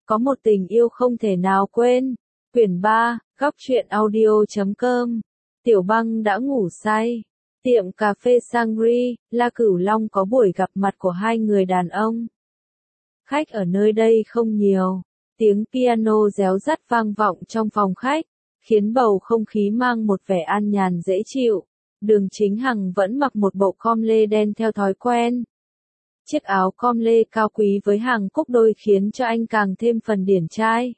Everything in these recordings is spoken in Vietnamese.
Có một tình yêu không thể nào quên. Quyển 3, góc truyện audio.com. Tiểu Băng đã ngủ say. Tiệm cà phê Sangri, La Cửu Long có buổi gặp mặt của hai người đàn ông. Khách ở nơi đây không nhiều. Tiếng piano réo rắt vang vọng trong phòng khách, khiến bầu không khí mang một vẻ an nhàn dễ chịu. Đường Chính Hằng vẫn mặc một bộ com lê đen theo thói quen. Chiếc áo com lê cao quý với hàng cúc đôi khiến cho anh càng thêm phần điển trai.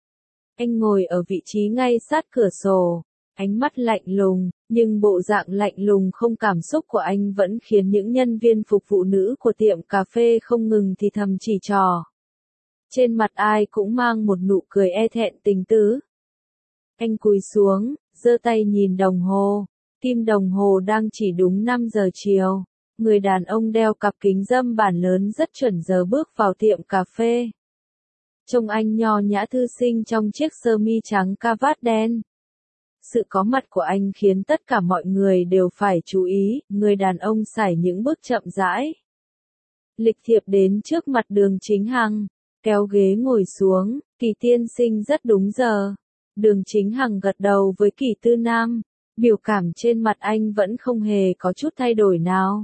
Anh ngồi ở vị trí ngay sát cửa sổ, ánh mắt lạnh lùng, nhưng bộ dạng lạnh lùng không cảm xúc của anh vẫn khiến những nhân viên phục vụ nữ của tiệm cà phê không ngừng thì thầm chỉ trò. Trên mặt ai cũng mang một nụ cười e thẹn tình tứ. Anh cúi xuống, giơ tay nhìn đồng hồ, kim đồng hồ đang chỉ đúng 5 giờ chiều. Người đàn ông đeo cặp kính râm bản lớn rất chuẩn giờ bước vào tiệm cà phê. Trông anh nho nhã thư sinh trong chiếc sơ mi trắng cravat đen. Sự có mặt của anh khiến tất cả mọi người đều phải chú ý, người đàn ông sải những bước chậm rãi. Lịch thiệp đến trước mặt Đường Chính Hằng, kéo ghế ngồi xuống, Kỳ tiên sinh rất đúng giờ. Đường Chính Hằng gật đầu với Kỳ Tư Nam, biểu cảm trên mặt anh vẫn không hề có chút thay đổi nào.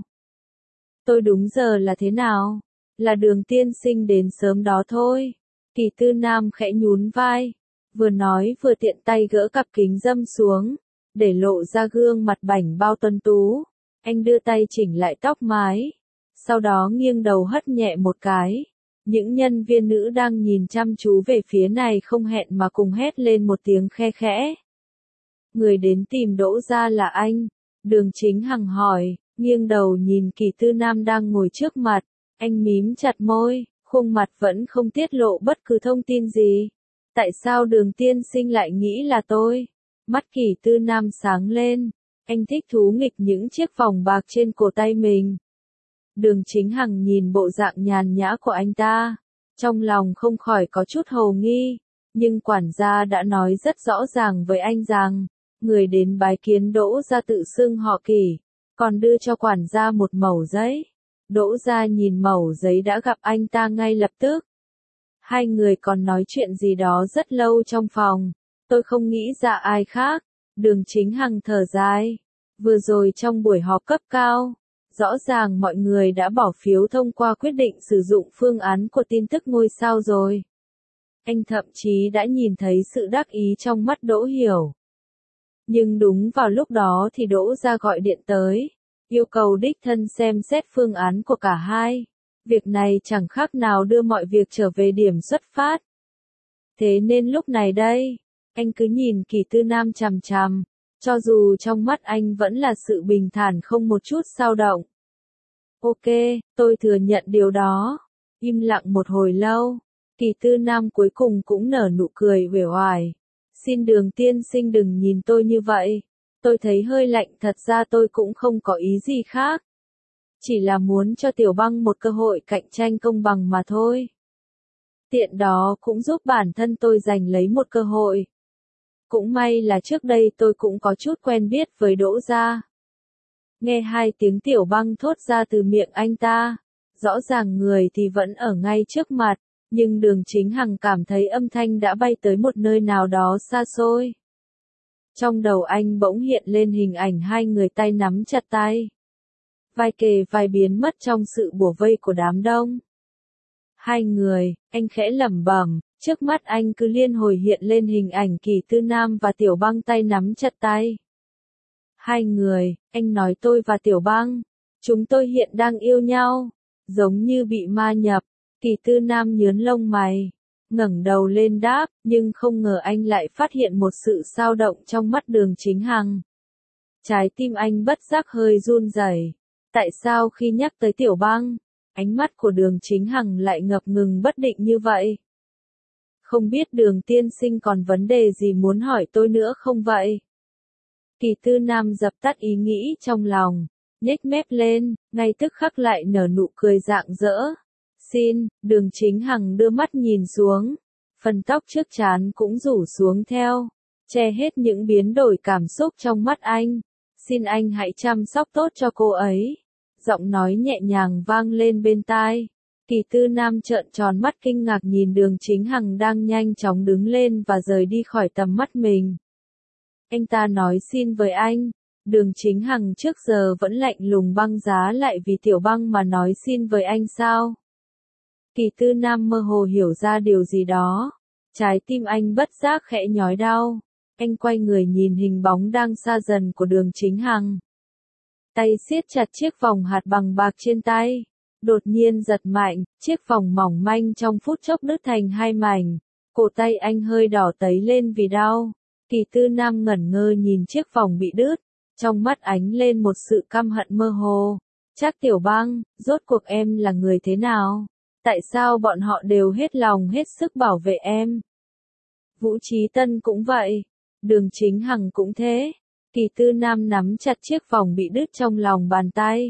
Tôi đúng giờ là thế nào? Là Đường tiên sinh đến sớm đó thôi. Kỳ Tư Nam khẽ nhún vai, vừa nói vừa tiện tay gỡ cặp kính râm xuống, để lộ ra gương mặt bảnh bao tuấn tú. Anh đưa tay chỉnh lại tóc mái, sau đó nghiêng đầu hất nhẹ một cái. Những nhân viên nữ đang nhìn chăm chú về phía này không hẹn mà cùng hét lên một tiếng khe khẽ. Người đến tìm Đỗ Gia là anh? Đường Chính Hằng hỏi, nghiêng đầu nhìn Kỳ Tư Nam đang ngồi trước mặt, anh mím chặt môi, khuôn mặt vẫn không tiết lộ bất cứ thông tin gì. Tại sao Đường tiên sinh lại nghĩ là tôi? Mắt Kỳ Tư Nam sáng lên, anh thích thú nghịch những chiếc vòng bạc trên cổ tay mình. Đường Chính Hằng nhìn bộ dạng nhàn nhã của anh ta, trong lòng không khỏi có chút hồ nghi, nhưng quản gia đã nói rất rõ ràng với anh rằng, người đến bái kiến Đỗ Gia tự xưng họ Kỳ, còn đưa cho quản gia một mẩu giấy. Đỗ Gia nhìn mẩu giấy đã gặp anh ta ngay lập tức. Hai người còn nói chuyện gì đó rất lâu trong phòng, tôi không nghĩ ra ai khác. Đường Chính Hằng thở dài, vừa rồi trong buổi họp cấp cao, rõ ràng mọi người đã bỏ phiếu thông qua quyết định sử dụng phương án của tin tức ngôi sao rồi. Anh thậm chí đã nhìn thấy sự đắc ý trong mắt Đỗ Hiểu. Nhưng đúng vào lúc đó thì Đỗ Gia gọi điện tới, yêu cầu đích thân xem xét phương án của cả hai. Việc này chẳng khác nào đưa mọi việc trở về điểm xuất phát. Thế nên lúc này đây, anh cứ nhìn Kỳ Tư Nam chằm chằm, cho dù trong mắt anh vẫn là sự bình thản không một chút dao động. Ok, tôi thừa nhận điều đó. Im lặng một hồi lâu, Kỳ Tư Nam cuối cùng cũng nở nụ cười uể oải. Xin Đường tiên sinh đừng nhìn tôi như vậy. Tôi thấy hơi lạnh, thật ra tôi cũng không có ý gì khác. Chỉ là muốn cho Tiểu Băng một cơ hội cạnh tranh công bằng mà thôi. Tiện đó cũng giúp bản thân tôi giành lấy một cơ hội. Cũng may là trước đây tôi cũng có chút quen biết với Đỗ Gia. Nghe hai tiếng Tiểu Băng thốt ra từ miệng anh ta, rõ ràng người thì vẫn ở ngay trước mặt, nhưng Đường Chính Hằng cảm thấy âm thanh đã bay tới một nơi nào đó xa xôi. Trong đầu anh bỗng hiện lên hình ảnh hai người tay nắm chặt tay. Vai kề vai biến mất trong sự bủa vây của đám đông. Hai người, anh khẽ lẩm bẩm, trước mắt anh cứ liên hồi hiện lên hình ảnh Kỳ Tư Nam và Tiểu Băng tay nắm chặt tay. Hai người, anh nói tôi và Tiểu Băng, chúng tôi hiện đang yêu nhau, giống như bị ma nhập. Kỳ Tư Nam nhướng lông mày, ngẩng đầu lên đáp, nhưng không ngờ anh lại phát hiện một sự dao động trong mắt Đường Chính Hằng. Trái tim anh bất giác hơi run rẩy. Tại sao khi nhắc tới Tiểu Băng, ánh mắt của Đường Chính Hằng lại ngập ngừng bất định như vậy? Không biết Đường tiên sinh còn vấn đề gì muốn hỏi tôi nữa không vậy? Kỳ Tư Nam dập tắt ý nghĩ trong lòng, nhếch mép lên, ngay tức khắc lại nở nụ cười rạng rỡ. Xin, Đường Chính Hằng đưa mắt nhìn xuống, phần tóc trước trán cũng rủ xuống theo, che hết những biến đổi cảm xúc trong mắt anh. Xin anh hãy chăm sóc tốt cho cô ấy. Giọng nói nhẹ nhàng vang lên bên tai. Kỳ Tư Nam trợn tròn mắt kinh ngạc nhìn Đường Chính Hằng đang nhanh chóng đứng lên và rời đi khỏi tầm mắt mình. Anh ta nói xin với anh. Đường Chính Hằng trước giờ vẫn lạnh lùng băng giá lại vì Tiểu Băng mà nói xin với anh sao? Kỳ Tư Nam mơ hồ hiểu ra điều gì đó. Trái tim anh bất giác khẽ nhói đau. Anh quay người nhìn hình bóng đang xa dần của Đường Chính Hằng. Tay siết chặt chiếc vòng hạt bằng bạc trên tay. Đột nhiên giật mạnh, chiếc vòng mỏng manh trong phút chốc đứt thành hai mảnh. Cổ tay anh hơi đỏ tấy lên vì đau. Kỳ Tư Nam ngẩn ngơ nhìn chiếc vòng bị đứt. Trong mắt ánh lên một sự căm hận mơ hồ. Chắc Tiểu Băng, rốt cuộc em là người thế nào? Tại sao bọn họ đều hết lòng hết sức bảo vệ em? Vũ Chí Tân cũng vậy. Đường Chính Hằng cũng thế. Kỳ Tư Nam nắm chặt chiếc vòng bị đứt trong lòng bàn tay.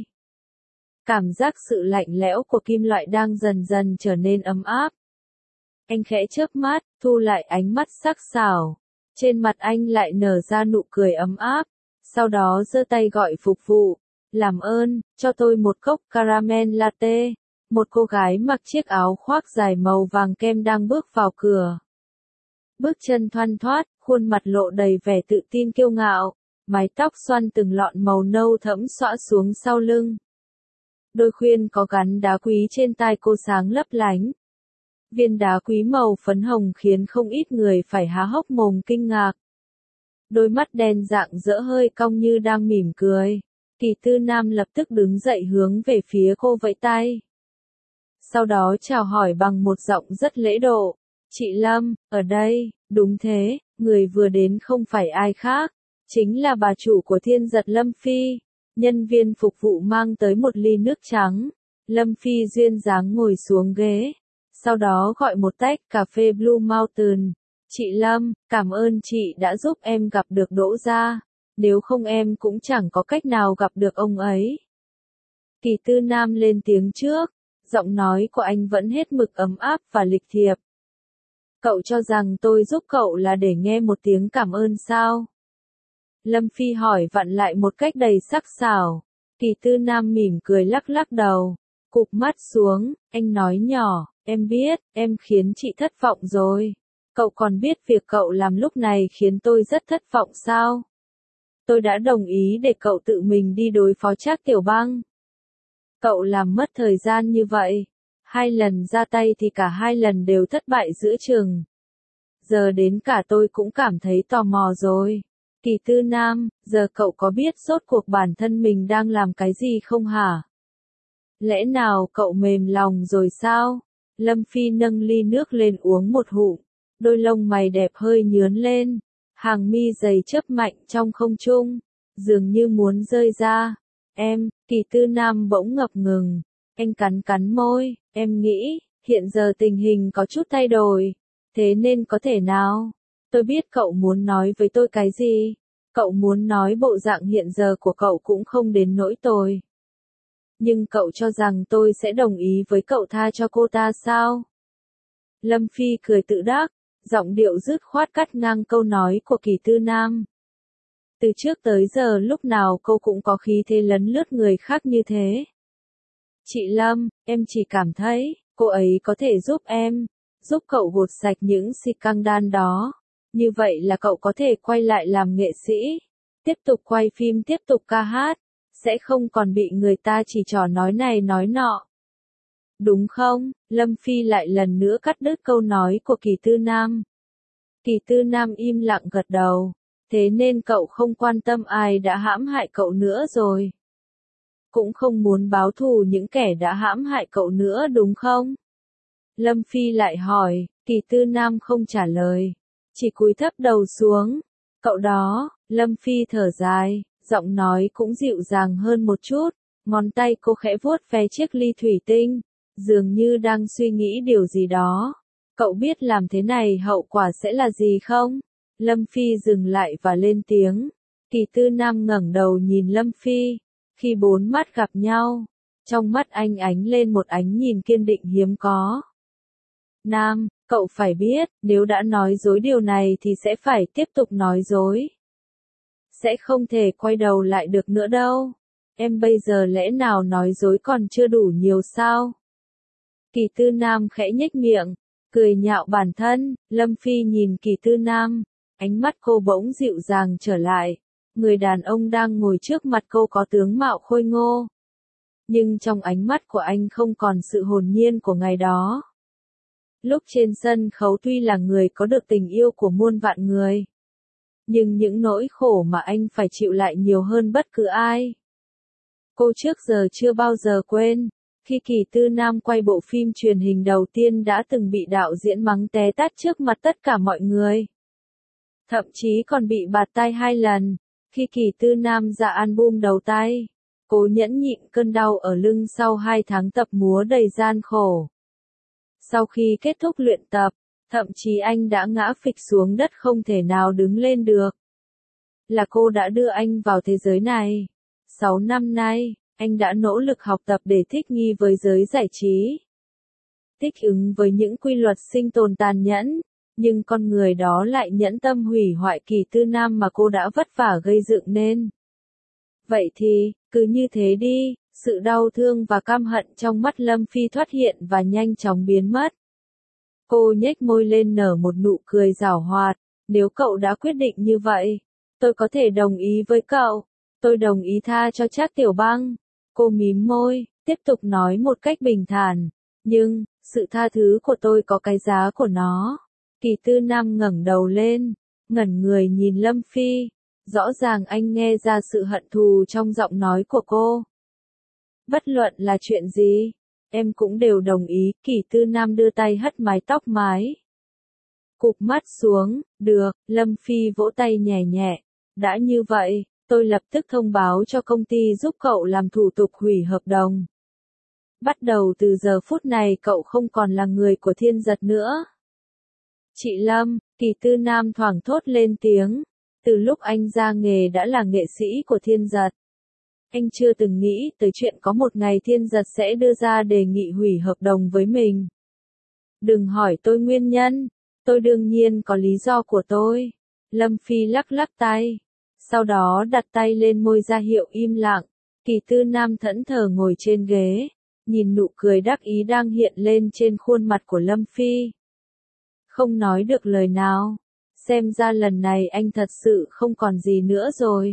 Cảm giác sự lạnh lẽo của kim loại đang dần dần trở nên ấm áp. Anh khẽ chớp mắt, thu lại ánh mắt sắc sảo. Trên mặt anh lại nở ra nụ cười ấm áp. Sau đó giơ tay gọi phục vụ. Làm ơn, cho tôi một cốc caramel latte. Một cô gái mặc chiếc áo khoác dài màu vàng kem đang bước vào cửa. Bước chân thoăn thoắt, khuôn mặt lộ đầy vẻ tự tin kiêu ngạo. Mái tóc xoăn từng lọn màu nâu thẫm xõa xuống sau lưng. Đôi khuyên có gắn đá quý trên tai cô sáng lấp lánh. Viên đá quý màu phấn hồng khiến không ít người phải há hốc mồm kinh ngạc. Đôi mắt đen rạng rỡ hơi cong như đang mỉm cười. Kỳ Tư Nam lập tức đứng dậy hướng về phía cô vẫy tay. Sau đó chào hỏi bằng một giọng rất lễ độ. Chị Lâm, ở đây, đúng thế, người vừa đến không phải ai khác. Chính là bà chủ của Thiên Giật Lâm Phi. Nhân viên phục vụ mang tới một ly nước trắng. Lâm Phi duyên dáng ngồi xuống ghế. Sau đó gọi một tách cà phê Blue Mountain. Chị Lâm, cảm ơn chị đã giúp em gặp được Đỗ Gia. Nếu không em cũng chẳng có cách nào gặp được ông ấy. Kỳ Tư Nam lên tiếng trước. Giọng nói của anh vẫn hết mực ấm áp và lịch thiệp. Cậu cho rằng tôi giúp cậu là để nghe một tiếng cảm ơn sao? Lâm Phi hỏi vặn lại một cách đầy sắc sảo. Kỳ Tư Nam mỉm cười lắc lắc đầu. Cụp mắt xuống, anh nói nhỏ, em biết, em khiến chị thất vọng rồi. Cậu còn biết việc cậu làm lúc này khiến tôi rất thất vọng sao? Tôi đã đồng ý để cậu tự mình đi đối phó Trác Tiểu Băng. Cậu làm mất thời gian như vậy. 2 lần ra tay thì cả 2 lần đều thất bại giữa chừng. Giờ đến cả tôi cũng cảm thấy tò mò rồi. Kỳ Tư Nam, giờ cậu có biết rốt cuộc bản thân mình đang làm cái gì không hả? Lẽ nào cậu mềm lòng rồi sao? Lâm Phi nâng ly nước lên uống một ngụm. Đôi lông mày đẹp hơi nhướn lên. Hàng mi dày chớp mạnh trong không trung. Dường như muốn rơi ra. Kỳ Tư Nam bỗng ngập ngừng. Anh cắn cắn môi. Em nghĩ, hiện giờ tình hình có chút thay đổi. Thế nên có thể nào? Tôi biết cậu muốn nói với tôi cái gì. Cậu muốn nói bộ dạng hiện giờ của cậu cũng không đến nỗi tồi. Nhưng cậu cho rằng tôi sẽ đồng ý với cậu tha cho cô ta sao? Lâm Phi cười tự đắc, giọng điệu dứt khoát cắt ngang câu nói của Kỳ Tư Nam. Từ trước tới giờ lúc nào cô cũng có khí thế lấn lướt người khác như thế. Chị Lâm, em chỉ cảm thấy, cô ấy có thể giúp em, giúp cậu gột sạch những scandal đó. Như vậy là cậu có thể quay lại làm nghệ sĩ, tiếp tục quay phim, tiếp tục ca hát, sẽ không còn bị người ta chỉ trỏ nói này nói nọ. Đúng không? Lâm Phi lại lần nữa cắt đứt câu nói của Kỳ Tư Nam. Kỳ Tư Nam im lặng gật đầu. Thế nên cậu không quan tâm ai đã hãm hại cậu nữa rồi. Cũng không muốn báo thù những kẻ đã hãm hại cậu nữa đúng không? Lâm Phi lại hỏi, Kỳ Tư Nam không trả lời. Chỉ cúi thấp đầu xuống. Cậu đó, Lâm Phi thở dài, giọng nói cũng dịu dàng hơn một chút. Ngón tay cô khẽ vuốt ve chiếc ly thủy tinh. Dường như đang suy nghĩ điều gì đó. Cậu biết làm thế này hậu quả sẽ là gì không? Lâm Phi dừng lại và lên tiếng. Kỳ Tư Nam ngẩng đầu nhìn Lâm Phi. Khi 4 mắt gặp nhau, trong mắt anh ánh lên một ánh nhìn kiên định hiếm có. Nam, cậu phải biết, nếu đã nói dối điều này thì sẽ phải tiếp tục nói dối. Sẽ không thể quay đầu lại được nữa đâu. Em bây giờ lẽ nào nói dối còn chưa đủ nhiều sao? Kỳ Tư Nam khẽ nhếch miệng, cười nhạo bản thân. Lâm Phi nhìn Kỳ Tư Nam, ánh mắt cô bỗng dịu dàng trở lại. Người đàn ông đang ngồi trước mặt cô có tướng mạo khôi ngô, nhưng trong ánh mắt của anh không còn sự hồn nhiên của ngày đó. Lúc trên sân khấu tuy là người có được tình yêu của muôn vạn người, nhưng những nỗi khổ mà anh phải chịu lại nhiều hơn bất cứ ai. Cô trước giờ chưa bao giờ quên, khi Kỳ Tư Nam quay bộ phim truyền hình đầu tiên đã từng bị đạo diễn mắng té tát trước mặt tất cả mọi người. Thậm chí còn bị bạt tai 2 lần, khi Kỳ Tư Nam ra album đầu tay. Cô nhẫn nhịn cơn đau ở lưng sau 2 tháng tập múa đầy gian khổ. Sau khi kết thúc luyện tập, thậm chí anh đã ngã phịch xuống đất không thể nào đứng lên được. Là cô đã đưa anh vào thế giới này. 6 năm nay, anh đã nỗ lực học tập để thích nghi với giới giải trí. Thích ứng với những quy luật sinh tồn tàn nhẫn, nhưng con người đó lại nhẫn tâm hủy hoại Kỳ Tư Nam mà cô đã vất vả gây dựng nên. Vậy thì, cứ như thế đi. Sự đau thương và căm hận trong mắt Lâm Phi thoát hiện và nhanh chóng biến mất. Cô nhếch môi lên nở một nụ cười giảo hoạt. Nếu cậu đã quyết định như vậy, tôi có thể đồng ý với cậu. Tôi đồng ý tha cho Trác Tiểu Băng. Cô mím môi, tiếp tục nói một cách bình thản. Nhưng, sự tha thứ của tôi có cái giá của nó. Kỳ Tư Nam ngẩng đầu lên, ngẩn người nhìn Lâm Phi. Rõ ràng anh nghe ra sự hận thù trong giọng nói của cô. Bất luận là chuyện gì, em cũng đều đồng ý. Kỳ Tư Nam đưa tay hất mái tóc mái. Cụp mắt xuống, được. Lâm Phi vỗ tay nhẹ nhẹ. Đã như vậy, tôi lập tức thông báo cho công ty giúp cậu làm thủ tục hủy hợp đồng. Bắt đầu từ giờ phút này cậu không còn là người của Thiên Giật nữa. Chị Lâm, Kỳ Tư Nam thoảng thốt lên tiếng. Từ lúc anh ra nghề đã là nghệ sĩ của Thiên Giật. Anh chưa từng nghĩ tới chuyện có một ngày Thiên Giật sẽ đưa ra đề nghị hủy hợp đồng với mình. Đừng hỏi tôi nguyên nhân, tôi đương nhiên có lý do của tôi. Lâm Phi lắc lắc tay, sau đó đặt tay lên môi ra hiệu im lặng. Kỳ Tư Nam thẫn thờ ngồi trên ghế, nhìn nụ cười đắc ý đang hiện lên trên khuôn mặt của Lâm Phi. Không nói được lời nào, xem ra lần này anh thật sự không còn gì nữa rồi.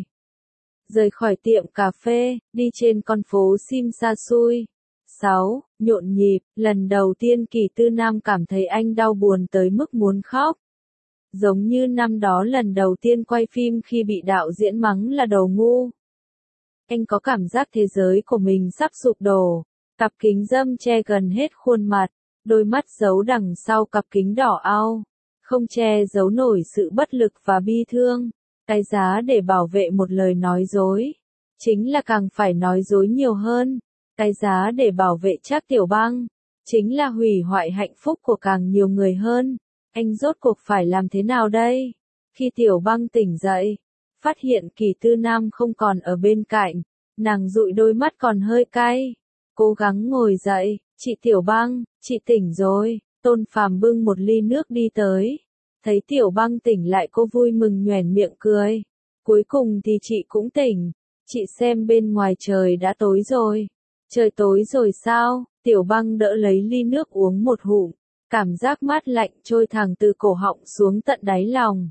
Rời khỏi tiệm cà phê, đi trên con phố Sim xa xôi. 6. Nhộn nhịp, lần đầu tiên Kỳ Tư Nam cảm thấy anh đau buồn tới mức muốn khóc. Giống như năm đó lần đầu tiên quay phim khi bị đạo diễn mắng là đồ ngu. Anh có cảm giác thế giới của mình sắp sụp đổ. Cặp kính râm che gần hết khuôn mặt, đôi mắt giấu đằng sau cặp kính đỏ au. Không che giấu nổi sự bất lực và bi thương. Cái giá để bảo vệ một lời nói dối, chính là càng phải nói dối nhiều hơn. Cái giá để bảo vệ Trác Tiểu Băng, chính là hủy hoại hạnh phúc của càng nhiều người hơn. Anh rốt cuộc phải làm thế nào đây? Khi Tiểu Băng tỉnh dậy, phát hiện Kỳ Tư Nam không còn ở bên cạnh, nàng dụi đôi mắt còn hơi cay. Cố gắng ngồi dậy, chị Tiểu Băng, chị tỉnh rồi. Tôn Phàm bưng một ly nước đi tới. Thấy Tiểu Băng tỉnh lại cô vui mừng nhoẻn miệng cười. Cuối cùng thì chị cũng tỉnh. Chị xem bên ngoài trời đã tối rồi. Trời tối rồi sao? Tiểu Băng đỡ lấy ly nước uống một hụm. Cảm giác mát lạnh trôi thẳng từ cổ họng xuống tận đáy lòng.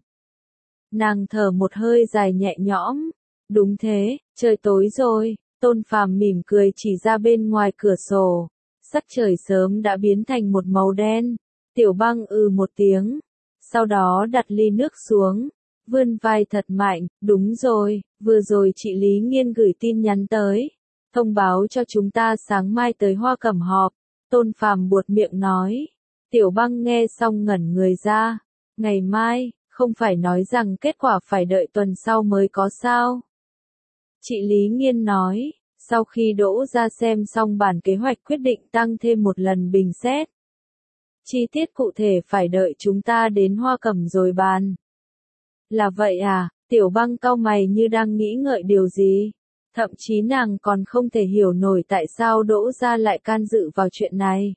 Nàng thở một hơi dài nhẹ nhõm. Đúng thế, trời tối rồi. Tôn Phàm mỉm cười chỉ ra bên ngoài cửa sổ. Sắc trời sớm đã biến thành một màu đen. Tiểu Băng một tiếng. Sau đó đặt ly nước xuống, vươn vai thật mạnh. Đúng rồi, vừa rồi chị Lý Nghiên gửi tin nhắn tới, thông báo cho chúng ta sáng mai tới Hoa Cẩm họp. Tôn Phàm buột miệng nói. Tiểu Băng nghe xong ngẩn người ra. Ngày mai, không phải nói rằng kết quả phải đợi tuần sau mới có sao? Chị Lý Nghiên nói, sau khi Đỗ ra xem xong bản kế hoạch quyết định tăng thêm một lần bình xét. Chi tiết cụ thể phải đợi chúng ta đến Hoa Cẩm rồi bàn. Là vậy à? Tiểu Băng cau mày như đang nghĩ ngợi điều gì. Thậm chí nàng còn không thể hiểu nổi tại sao Đỗ gia lại can dự vào chuyện này.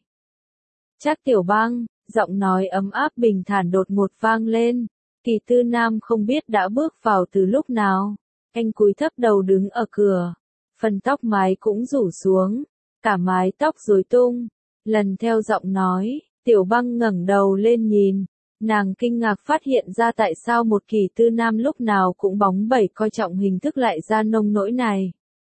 Trác Tiểu Băng, giọng nói ấm áp bình thản đột ngột vang lên. Kỳ Tư Nam không biết đã bước vào từ lúc nào. Anh cúi thấp đầu đứng ở cửa. Phần tóc mái cũng rủ xuống. Cả mái tóc rối tung. Lần theo giọng nói, Tiểu Băng ngẩng đầu lên nhìn. Nàng kinh ngạc phát hiện ra tại sao một Kỳ Tư Nam lúc nào cũng bóng bẩy coi trọng hình thức lại ra nông nỗi này.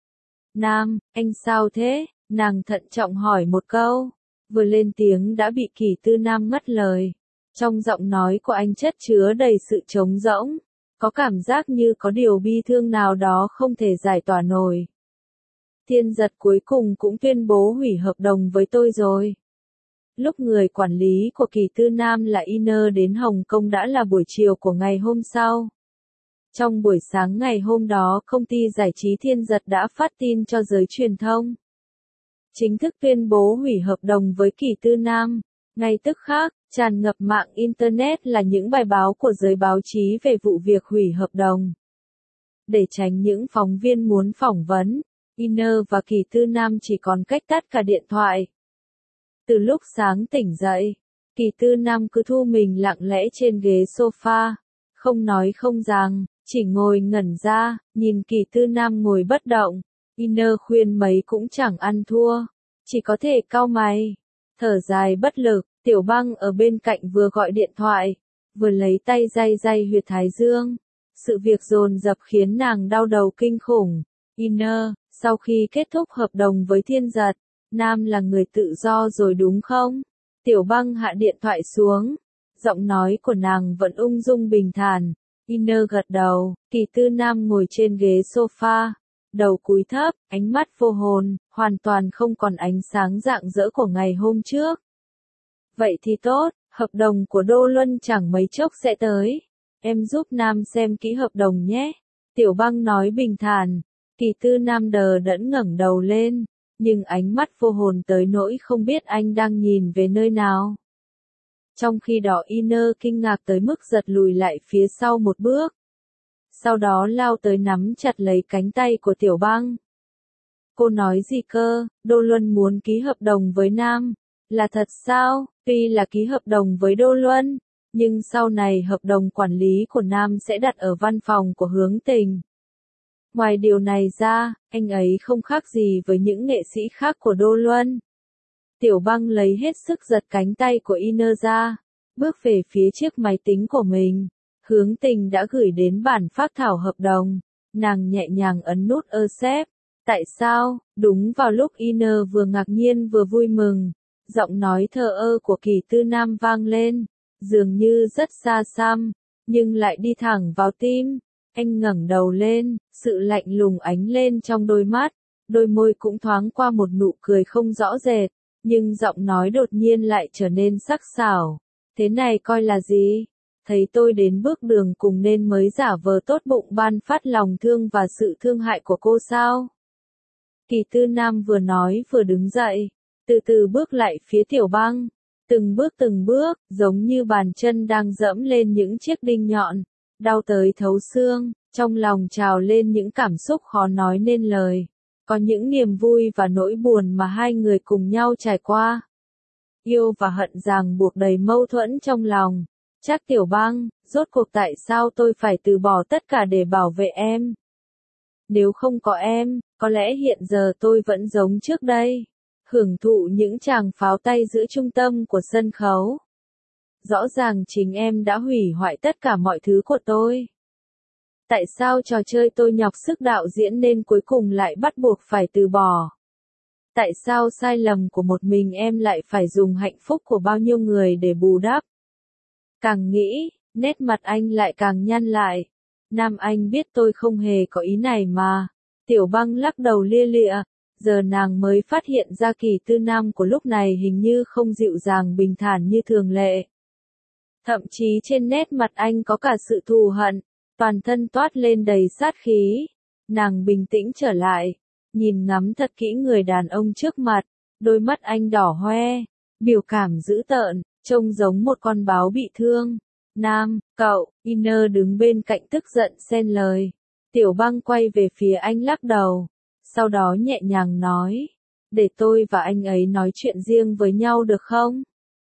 Nam, anh sao thế? Nàng thận trọng hỏi một câu. Vừa lên tiếng đã bị Kỳ Tư Nam ngắt lời. Trong giọng nói của anh chất chứa đầy sự trống rỗng. Có cảm giác như có điều bi thương nào đó không thể giải tỏa nổi. Thiên Giật cuối cùng cũng tuyên bố hủy hợp đồng với tôi rồi. Lúc người quản lý của Kỳ Tư Nam là Iner đến Hồng Kông đã là buổi chiều của ngày hôm sau. Trong buổi sáng ngày hôm đó công ty giải trí Thiên Giật đã phát tin cho giới truyền thông. Chính thức tuyên bố hủy hợp đồng với Kỳ Tư Nam. Ngay tức khắc, tràn ngập mạng Internet là những bài báo của giới báo chí về vụ việc hủy hợp đồng. Để tránh những phóng viên muốn phỏng vấn, Iner và Kỳ Tư Nam chỉ còn cách tắt cả điện thoại. Từ lúc sáng tỉnh dậy, Kỳ Tư Nam cứ thu mình lặng lẽ trên ghế sofa, không nói không rằng, chỉ ngồi ngẩn ra, nhìn Kỳ Tư Nam ngồi bất động. Iner khuyên mấy cũng chẳng ăn thua, chỉ có thể cau mày, thở dài bất lực. Tiểu Băng ở bên cạnh vừa gọi điện thoại, vừa lấy tay day day huyệt thái dương. Sự việc dồn dập khiến nàng đau đầu kinh khủng. Iner, sau khi kết thúc hợp đồng với Thiên Giật, Nam là người tự do rồi đúng không? Tiểu Băng hạ điện thoại xuống. Giọng nói của nàng vẫn ung dung bình thản. Iner gật đầu. Kỳ Tư Nam ngồi trên ghế sofa, đầu cúi thấp, ánh mắt vô hồn, hoàn toàn không còn ánh sáng rạng rỡ của ngày hôm trước. Vậy thì tốt, hợp đồng của Đô Luân chẳng mấy chốc sẽ tới. Em giúp Nam xem kỹ hợp đồng nhé. Tiểu Băng nói bình thản. Kỳ Tư Nam đờ đẫn ngẩng đầu lên, nhưng ánh mắt vô hồn tới nỗi không biết anh đang nhìn về nơi nào. Trong khi đó Iner kinh ngạc tới mức giật lùi lại phía sau một bước. Sau đó lao tới nắm chặt lấy cánh tay của Tiểu Băng. Cô nói gì cơ? Đô Luân muốn ký hợp đồng với Nam. Là thật sao? Tuy là ký hợp đồng với Đô Luân, nhưng sau này hợp đồng quản lý của Nam sẽ đặt ở văn phòng của Hướng Tình. Ngoài điều này ra, anh ấy không khác gì với những nghệ sĩ khác của Đô Luân. Tiểu Băng lấy hết sức giật cánh tay của Iner ra, bước về phía chiếc máy tính của mình. Hướng Tình đã gửi đến bản phác thảo hợp đồng. Nàng nhẹ nhàng ấn nút accept. Tại sao? Đúng vào lúc Iner vừa ngạc nhiên vừa vui mừng, giọng nói thờ ơ của Kỳ Tư Nam vang lên, dường như rất xa xăm, nhưng lại đi thẳng vào tim. Anh ngẩng đầu lên, sự lạnh lùng ánh lên trong đôi mắt, đôi môi cũng thoáng qua một nụ cười không rõ rệt, nhưng giọng nói đột nhiên lại trở nên sắc sảo. Thế này coi là gì? Thấy tôi đến bước đường cùng nên mới giả vờ tốt bụng ban phát lòng thương và sự thương hại của cô sao? Kỳ Tư Nam vừa nói vừa đứng dậy, từ từ bước lại phía Tiểu Băng, từng bước, giống như bàn chân đang dẫm lên những chiếc đinh nhọn, đau tới thấu xương, trong lòng trào lên những cảm xúc khó nói nên lời, có những niềm vui và nỗi buồn mà hai người cùng nhau trải qua. Yêu và hận ràng buộc đầy mâu thuẫn trong lòng. Chắc Tiểu Băng, rốt cuộc tại sao tôi phải từ bỏ tất cả để bảo vệ em? Nếu không có em, có lẽ hiện giờ tôi vẫn giống trước đây, hưởng thụ những tràng pháo tay giữa trung tâm của sân khấu. Rõ ràng chính em đã hủy hoại tất cả mọi thứ của tôi. Tại sao trò chơi tôi nhọc sức đạo diễn nên cuối cùng lại bắt buộc phải từ bỏ? Tại sao sai lầm của một mình em lại phải dùng hạnh phúc của bao nhiêu người để bù đắp? Càng nghĩ, nét mặt anh lại càng nhăn lại. Nam, anh biết tôi không hề có ý này mà. Tiểu Băng lắc đầu lia lịa. Giờ nàng mới phát hiện ra Kỳ Tư Nam của lúc này hình như không dịu dàng bình thản như thường lệ. Thậm chí trên nét mặt anh có cả sự thù hận, toàn thân toát lên đầy sát khí. Nàng bình tĩnh trở lại, nhìn ngắm thật kỹ người đàn ông trước mặt, đôi mắt anh đỏ hoe, biểu cảm dữ tợn, trông giống một con báo bị thương. Nam, cậu, Iner đứng bên cạnh tức giận xen lời. Tiểu Băng quay về phía anh lắc đầu, sau đó nhẹ nhàng nói, để tôi và anh ấy nói chuyện riêng với nhau được không?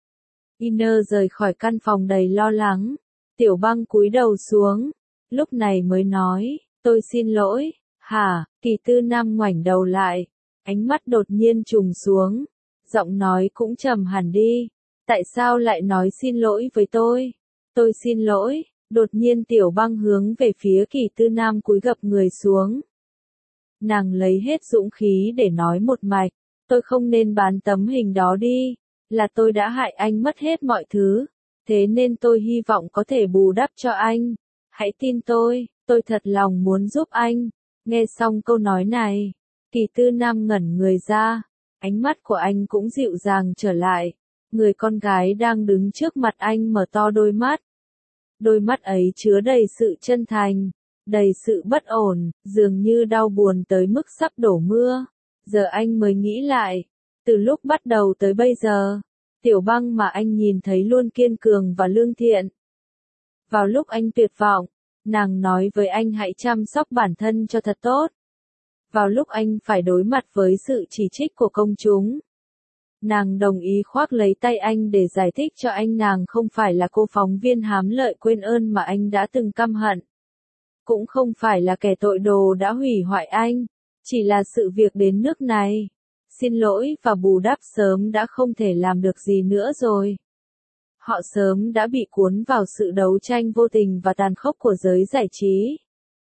Iner rời khỏi căn phòng đầy lo lắng. Tiểu Băng cúi đầu xuống, lúc này mới nói, tôi xin lỗi. Hả? Kỳ Tư Nam ngoảnh đầu lại, ánh mắt đột nhiên trùng xuống, giọng nói cũng trầm hẳn đi. Tại sao lại nói xin lỗi với tôi? Tôi xin lỗi. Đột nhiên Tiểu Băng hướng về phía Kỳ Tư Nam cúi gập người xuống. Nàng lấy hết dũng khí để nói một mạch. Tôi không nên bán tấm hình đó đi. Là tôi đã hại anh mất hết mọi thứ. Thế nên tôi hy vọng có thể bù đắp cho anh. Hãy tin tôi thật lòng muốn giúp anh. Nghe xong câu nói này, Kỳ Tư Nam ngẩn người ra. Ánh mắt của anh cũng dịu dàng trở lại. Người con gái đang đứng trước mặt anh mở to đôi mắt. Đôi mắt ấy chứa đầy sự chân thành, đầy sự bất ổn, dường như đau buồn tới mức sắp đổ mưa. Giờ anh mới nghĩ lại, từ lúc bắt đầu tới bây giờ, Tiểu Băng mà anh nhìn thấy luôn kiên cường và lương thiện. Vào lúc anh tuyệt vọng, nàng nói với anh hãy chăm sóc bản thân cho thật tốt. Vào lúc anh phải đối mặt với sự chỉ trích của công chúng, nàng đồng ý khoác lấy tay anh để giải thích cho anh nàng không phải là cô phóng viên hám lợi quên ơn mà anh đã từng căm hận. Cũng không phải là kẻ tội đồ đã hủy hoại anh, chỉ là sự việc đến nước này. Xin lỗi và bù đắp sớm đã không thể làm được gì nữa rồi. Họ sớm đã bị cuốn vào sự đấu tranh vô tình và tàn khốc của giới giải trí.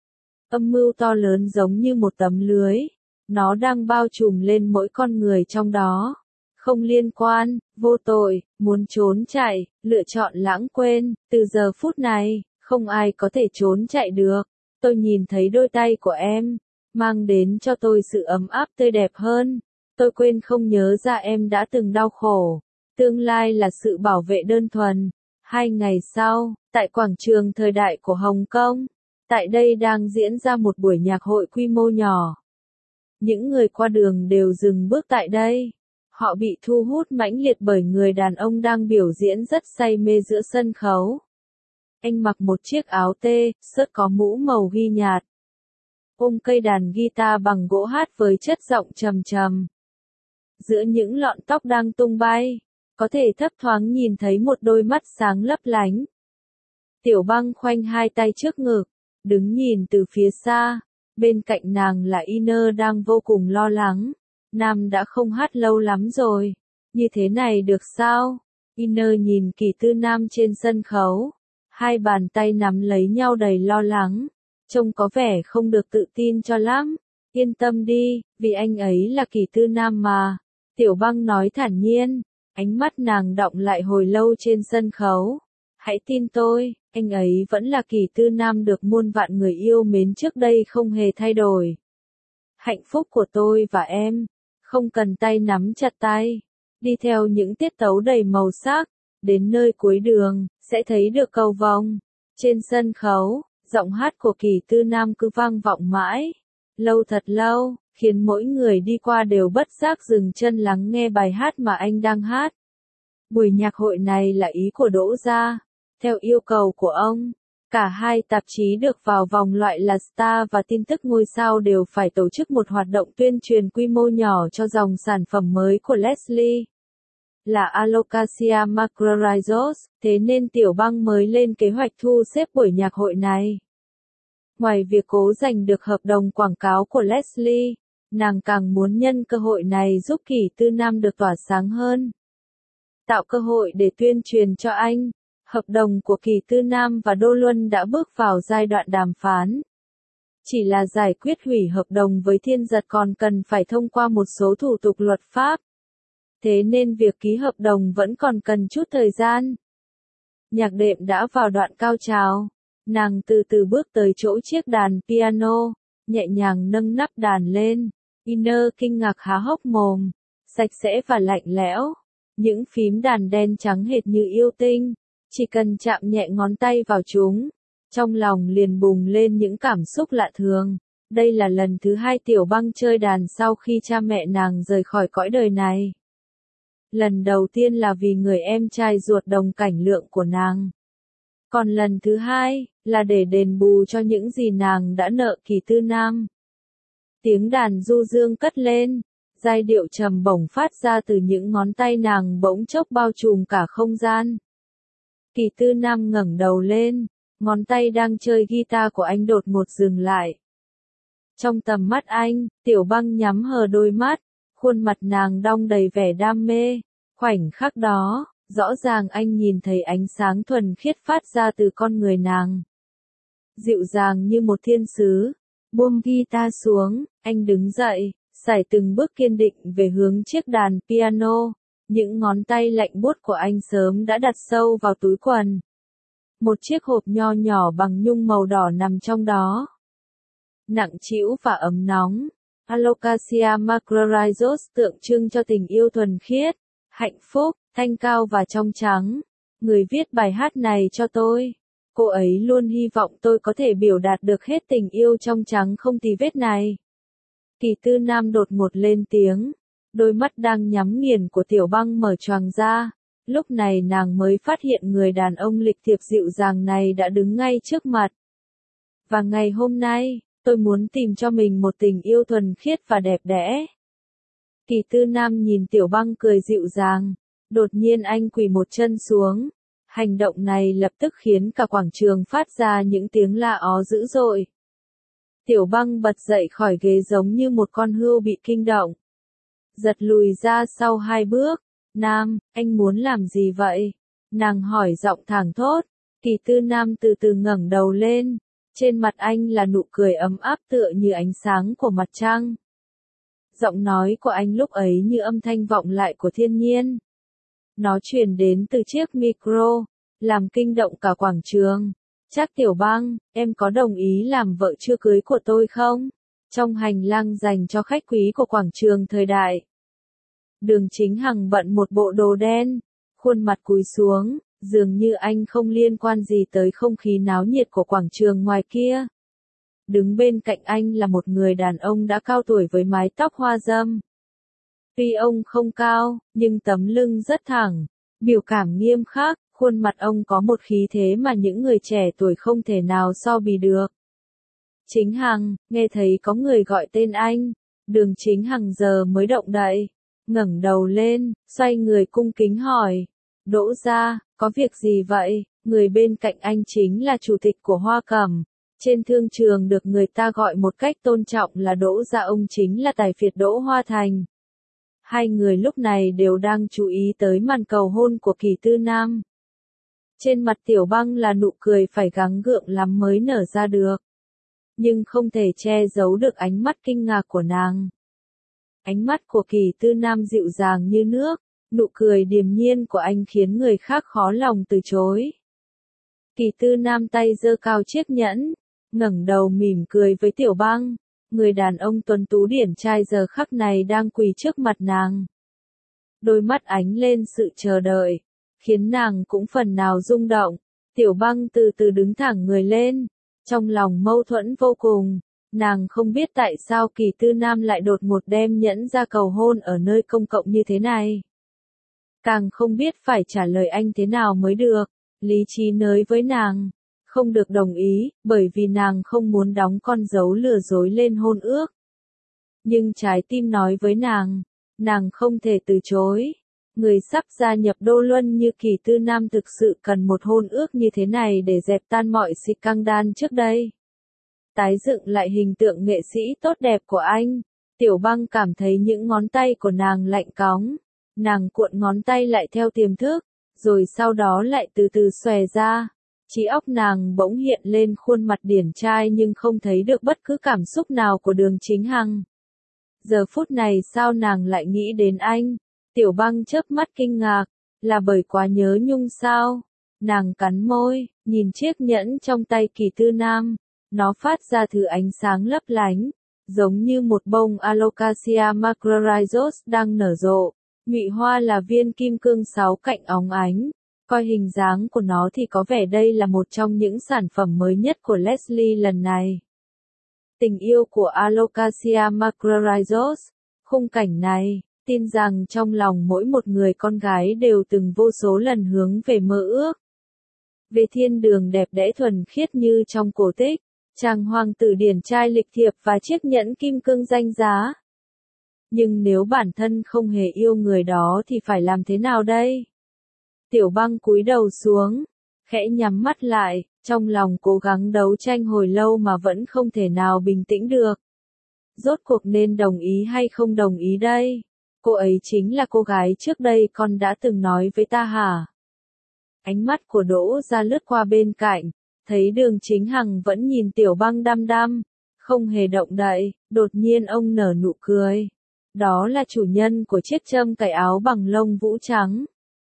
Âm mưu to lớn giống như một tấm lưới, nó đang bao trùm lên mỗi con người trong đó. Không liên quan, vô tội, muốn trốn chạy, lựa chọn lãng quên, từ giờ phút này, không ai có thể trốn chạy được. Tôi nhìn thấy đôi tay của em, mang đến cho tôi sự ấm áp tươi đẹp hơn. Tôi quên không nhớ ra em đã từng đau khổ. Tương lai là sự bảo vệ đơn thuần. 2 ngày sau, tại quảng trường thời đại của Hồng Kông, tại đây đang diễn ra một buổi nhạc hội quy mô nhỏ. Những người qua đường đều dừng bước tại đây. Họ bị thu hút mãnh liệt bởi người đàn ông đang biểu diễn rất say mê giữa sân khấu. Anh mặc một chiếc áo tê, sớt có mũ màu ghi nhạt. Ôm cây đàn guitar bằng gỗ hát với chất giọng trầm trầm. Giữa những lọn tóc đang tung bay, có thể thấp thoáng nhìn thấy một đôi mắt sáng lấp lánh. Tiểu Băng khoanh hai tay trước ngực, đứng nhìn từ phía xa. Bên cạnh nàng là Iner đang vô cùng lo lắng. Nam đã không hát lâu lắm rồi. Như thế này được sao? Iner nhìn Kỳ Tư Nam trên sân khấu. Hai bàn tay nắm lấy nhau đầy lo lắng. Trông có vẻ không được tự tin cho lắm. Yên tâm đi, vì anh ấy là Kỳ Tư Nam mà. Tiểu Băng nói thản nhiên. Ánh mắt nàng đọng lại hồi lâu trên sân khấu. Hãy tin tôi, anh ấy vẫn là Kỳ Tư Nam được muôn vạn người yêu mến trước đây không hề thay đổi. Hạnh phúc của tôi và em, không cần tay nắm chặt tay, đi theo những tiết tấu đầy màu sắc, đến nơi cuối đường, sẽ thấy được cầu vồng. Trên sân khấu, giọng hát của Kỳ Tư Nam cứ vang vọng mãi, lâu thật lâu, khiến mỗi người đi qua đều bất giác dừng chân lắng nghe bài hát mà anh đang hát. Buổi nhạc hội này là ý của Đỗ Gia. Theo yêu cầu của ông, cả hai tạp chí được vào vòng loại là Star và tin tức ngôi sao đều phải tổ chức một hoạt động tuyên truyền quy mô nhỏ cho dòng sản phẩm mới của Leslie. Là Alocasia Macrorhizos, thế nên Tiểu Băng mới lên kế hoạch thu xếp buổi nhạc hội này. Ngoài việc cố giành được hợp đồng quảng cáo của Leslie, nàng càng muốn nhân cơ hội này giúp Kỳ Tư Nam được tỏa sáng hơn. Tạo cơ hội để tuyên truyền cho anh. Hợp đồng của Kỳ Tư Nam và Đô Luân đã bước vào giai đoạn đàm phán. Chỉ là giải quyết hủy hợp đồng với Thiên Giật còn cần phải thông qua một số thủ tục luật pháp. Thế nên việc ký hợp đồng vẫn còn cần chút thời gian. Nhạc đệm đã vào đoạn cao trào. Nàng từ từ bước tới chỗ chiếc đàn piano, nhẹ nhàng nâng nắp đàn lên. Iner kinh ngạc há hốc mồm, sạch sẽ và lạnh lẽo. Những phím đàn đen trắng hệt như yêu tinh. Chỉ cần chạm nhẹ ngón tay vào chúng, trong lòng liền bùng lên những cảm xúc lạ thường. Đây là lần thứ 2 Tiểu Băng chơi đàn sau khi cha mẹ nàng rời khỏi cõi đời này. Lần đầu tiên là vì người em trai ruột Đồng Cảnh Lượng của nàng. Còn lần thứ 2, là để đền bù cho những gì nàng đã nợ Kỳ Tư Nam. Tiếng đàn du dương cất lên, giai điệu trầm bổng phát ra từ những ngón tay nàng bỗng chốc bao trùm cả không gian. Kỳ Tư Nam ngẩng đầu lên, ngón tay đang chơi guitar của anh đột ngột dừng lại. Trong tầm mắt anh, Tiểu Băng nhắm hờ đôi mắt, Khuôn mặt nàng đong đầy vẻ đam mê. Khoảnh khắc đó, rõ ràng anh nhìn thấy ánh sáng thuần khiết phát ra từ con người nàng. Dịu dàng như một thiên sứ. Buông guitar xuống, anh đứng dậy, sải từng bước kiên định về hướng chiếc đàn piano. Những ngón tay lạnh buốt của anh sớm đã đặt sâu vào túi quần. Một chiếc hộp nho nhỏ bằng nhung màu đỏ nằm trong đó. Nặng trĩu và ấm nóng. Alocasia macrorhizos tượng trưng cho tình yêu thuần khiết, hạnh phúc, thanh cao và trong trắng. Người viết bài hát này cho tôi. Cô ấy luôn hy vọng tôi có thể biểu đạt được hết tình yêu trong trắng không tì vết này. Kỳ Tư Nam đột ngột lên tiếng. Đôi mắt đang nhắm nghiền của Tiểu Băng mở choàng ra. Lúc này nàng mới phát hiện người đàn ông lịch thiệp dịu dàng này đã đứng ngay trước mặt. Và ngày hôm nay, tôi muốn tìm cho mình một tình yêu thuần khiết và đẹp đẽ. Kỳ Tư Nam nhìn Tiểu Băng cười dịu dàng. Đột nhiên anh quỳ một chân xuống. Hành động này lập tức khiến cả quảng trường phát ra những tiếng la ó dữ dội. Tiểu Băng bật dậy khỏi ghế giống như một con hươu bị kinh động. Giật lùi ra sau 2 bước. Nam, anh muốn làm gì vậy? Nàng hỏi giọng thảng thốt. Kỳ Tư Nam từ từ ngẩng đầu lên. Trên mặt anh là nụ cười ấm áp tựa như ánh sáng của mặt trăng. Giọng nói của anh lúc ấy như âm thanh vọng lại của thiên nhiên. Nó truyền đến từ chiếc micro, làm kinh động cả quảng trường. Chắc Tiểu Băng, em có đồng ý làm vợ chưa cưới của tôi không? Trong hành lang dành cho khách quý của quảng trường thời đại. Đường Chính Hằng bận một bộ đồ đen, khuôn mặt cúi xuống, dường như anh không liên quan gì tới không khí náo nhiệt của quảng trường ngoài kia. Đứng bên cạnh anh là một người đàn ông đã cao tuổi với mái tóc hoa râm. Tuy ông không cao, nhưng tấm lưng rất thẳng, biểu cảm nghiêm khắc, khuôn mặt ông có một khí thế mà những người trẻ tuổi không thể nào so bì được. Chính Hằng, nghe thấy có người gọi tên anh, Đường Chính Hằng giờ mới động đậy, ngẩng đầu lên, xoay người cung kính hỏi. Đỗ gia, có việc gì vậy? Người bên cạnh anh chính là chủ tịch của Hoa Cẩm. Trên thương trường được người ta gọi một cách tôn trọng là Đỗ gia, ông chính là tài phiệt Đỗ Hoa Thành. Hai người lúc này đều đang chú ý tới màn cầu hôn của Kỳ Tư Nam. Trên mặt Tiểu Băng là nụ cười phải gắng gượng lắm mới nở ra được. Nhưng không thể che giấu được ánh mắt kinh ngạc của nàng. Ánh mắt của Kỳ Tư Nam dịu dàng như nước, nụ cười điềm nhiên của anh khiến người khác khó lòng từ chối. Kỳ Tư Nam tay giơ cao chiếc nhẫn, ngẩng đầu mỉm cười với Tiểu Băng. Người đàn ông tuấn tú điển trai giờ khắc này đang quỳ trước mặt nàng. Đôi mắt ánh lên sự chờ đợi, khiến nàng cũng phần nào rung động. Tiểu Băng từ từ đứng thẳng người lên, trong lòng mâu thuẫn vô cùng. Nàng không biết tại sao Kỳ Tư Nam lại đột ngột đem nhẫn ra cầu hôn ở nơi công cộng như thế này. Càng không biết phải trả lời anh thế nào mới được. Lý trí nói với nàng, không được đồng ý, bởi vì nàng không muốn đóng con dấu lừa dối lên hôn ước. Nhưng trái tim nói với nàng không thể từ chối. Người sắp gia nhập Đô Luân như Kỳ Tư Nam thực sự cần một hôn ước như thế này để dẹp tan mọi scandal trước đây. Tái dựng lại hình tượng nghệ sĩ tốt đẹp của anh. Tiểu Băng cảm thấy những ngón tay của nàng lạnh cóng. Nàng cuộn ngón tay lại theo tiềm thức, rồi sau đó lại từ từ xòe ra. Trí óc nàng bỗng hiện lên khuôn mặt điển trai nhưng không thấy được bất cứ cảm xúc nào của Đường Chính Hằng. Giờ phút này sao nàng lại nghĩ đến anh? Tiểu Băng chớp mắt kinh ngạc, là bởi quá nhớ nhung sao? Nàng cắn môi, nhìn chiếc nhẫn trong tay Kỳ Tư Nam, nó phát ra thứ ánh sáng lấp lánh, giống như một bông Alocasia macrorhizos đang nở rộ. Nhụy hoa là viên kim cương 6 cạnh óng ánh. Coi hình dáng của nó thì có vẻ đây là một trong những sản phẩm mới nhất của Leslie lần này. Tình yêu của Alocasia macrorhizos. Khung cảnh này, tin rằng trong lòng mỗi một người con gái đều từng vô số lần hướng về mơ ước. Về thiên đường đẹp đẽ thuần khiết như trong cổ tích, chàng hoàng tử điển trai lịch thiệp và chiếc nhẫn kim cương danh giá. Nhưng nếu bản thân không hề yêu người đó thì phải làm thế nào đây? Tiểu Băng cúi đầu xuống, khẽ nhắm mắt lại, trong lòng cố gắng đấu tranh hồi lâu mà vẫn không thể nào bình tĩnh được. Rốt cuộc nên đồng ý hay không đồng ý đây? Cô ấy chính là cô gái trước đây con đã từng nói với ta hả? Ánh mắt của Đỗ Gia lướt qua bên cạnh, thấy Đường Chính Hằng vẫn nhìn Tiểu Băng đăm đăm, không hề động đậy, đột nhiên ông nở nụ cười. Đó là chủ nhân của chiếc châm cài áo bằng lông vũ trắng.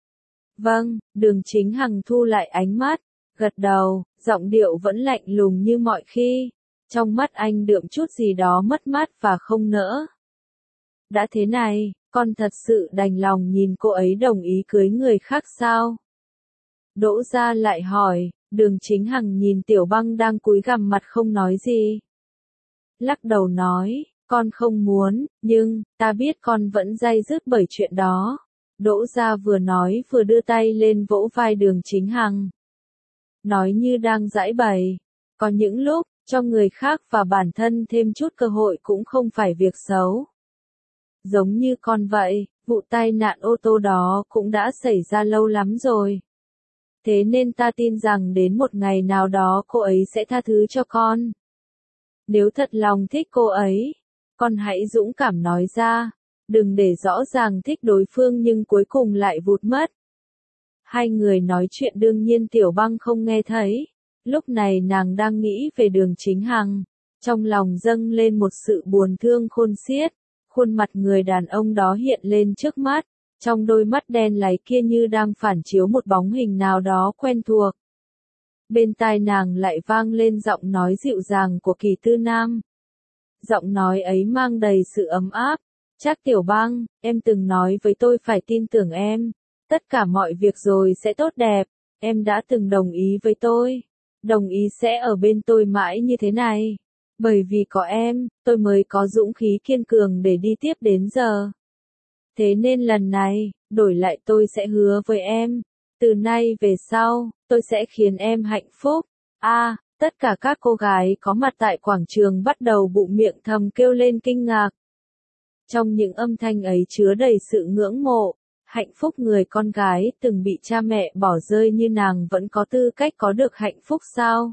Vâng, Đường Chính Hằng thu lại ánh mắt, gật đầu, giọng điệu vẫn lạnh lùng như mọi khi. Trong mắt anh đượm chút gì đó mất mát và không nỡ. Đã thế này, con thật sự đành lòng nhìn cô ấy đồng ý cưới người khác sao? Đỗ Gia lại hỏi, Đường Chính Hằng nhìn Tiểu Băng đang cúi gằm mặt không nói gì. Lắc đầu nói, con không muốn, nhưng, ta biết con vẫn day dứt bởi chuyện đó. Đỗ Gia vừa nói vừa đưa tay lên vỗ vai Đường Chính Hằng. Nói như đang giãi bày, có những lúc, cho người khác và bản thân thêm chút cơ hội cũng không phải việc xấu. Giống như con vậy, vụ tai nạn ô tô đó cũng đã xảy ra lâu lắm rồi. Thế nên ta tin rằng đến một ngày nào đó cô ấy sẽ tha thứ cho con. Nếu thật lòng thích cô ấy, con hãy dũng cảm nói ra, đừng để rõ ràng thích đối phương nhưng cuối cùng lại vụt mất. Hai người nói chuyện đương nhiên Tiểu Băng không nghe thấy, lúc này nàng đang nghĩ về Đường Chính Hằng, trong lòng dâng lên một sự buồn thương khôn xiết, khuôn mặt người đàn ông đó hiện lên trước mắt, trong đôi mắt đen láy kia như đang phản chiếu một bóng hình nào đó quen thuộc. Bên tai nàng lại vang lên giọng nói dịu dàng của Kỳ Tư Nam. Giọng nói ấy mang đầy sự ấm áp. Chắc Tiểu Băng, em từng nói với tôi phải tin tưởng em. Tất cả mọi việc rồi sẽ tốt đẹp. Em đã từng đồng ý với tôi. Đồng ý sẽ ở bên tôi mãi như thế này. Bởi vì có em, tôi mới có dũng khí kiên cường để đi tiếp đến giờ. Thế nên lần này, đổi lại tôi sẽ hứa với em. Từ nay về sau, tôi sẽ khiến em hạnh phúc. Tất cả các cô gái có mặt tại quảng trường bắt đầu bụng miệng thầm kêu lên kinh ngạc. Trong những âm thanh ấy chứa đầy sự ngưỡng mộ, hạnh phúc người con gái từng bị cha mẹ bỏ rơi như nàng vẫn có tư cách có được hạnh phúc sao?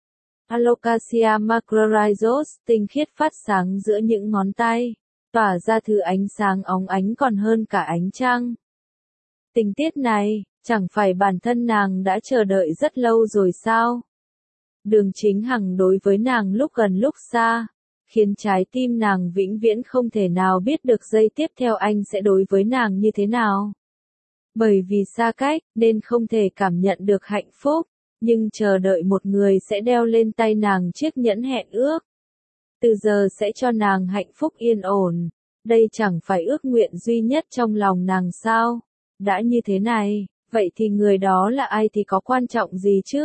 Alocasia macrorhizos tinh khiết phát sáng giữa những ngón tay, tỏa ra thứ ánh sáng óng ánh còn hơn cả ánh trăng. Tình tiết này, chẳng phải bản thân nàng đã chờ đợi rất lâu rồi sao? Đường Chính Hằng đối với nàng lúc gần lúc xa, khiến trái tim nàng vĩnh viễn không thể nào biết được giây tiếp theo anh sẽ đối với nàng như thế nào. Bởi vì xa cách, nên không thể cảm nhận được hạnh phúc, nhưng chờ đợi một người sẽ đeo lên tay nàng chiếc nhẫn hẹn ước. Từ giờ sẽ cho nàng hạnh phúc yên ổn, đây chẳng phải ước nguyện duy nhất trong lòng nàng sao? Đã như thế này, vậy thì người đó là ai thì có quan trọng gì chứ?